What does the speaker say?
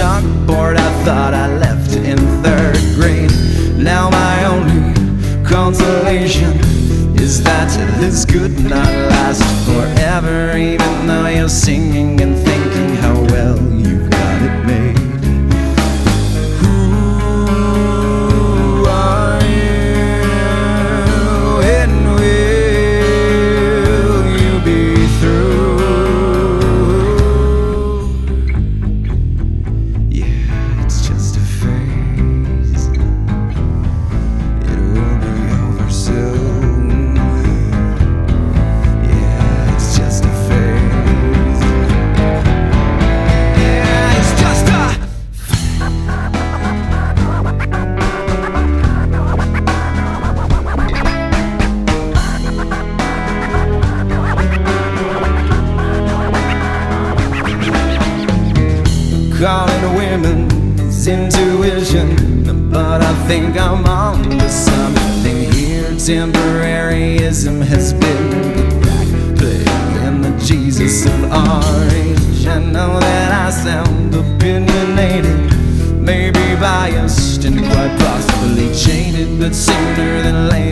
chalkboard I thought I left in third grade. Now my only consolation is that this could not last forever, even though you're singing and thinking how well you've got it made. Who are you, and will you be through? Yeah, it's just a phase. It will be over soon. Yeah, it's just a phase. Yeah, it's just a calling women's intuition, but I think I'm on to something here. Temporaryism has been the back plague and the Jesus of our age. I know that I sound opinionated, maybe biased and quite possibly jaded, but sooner than later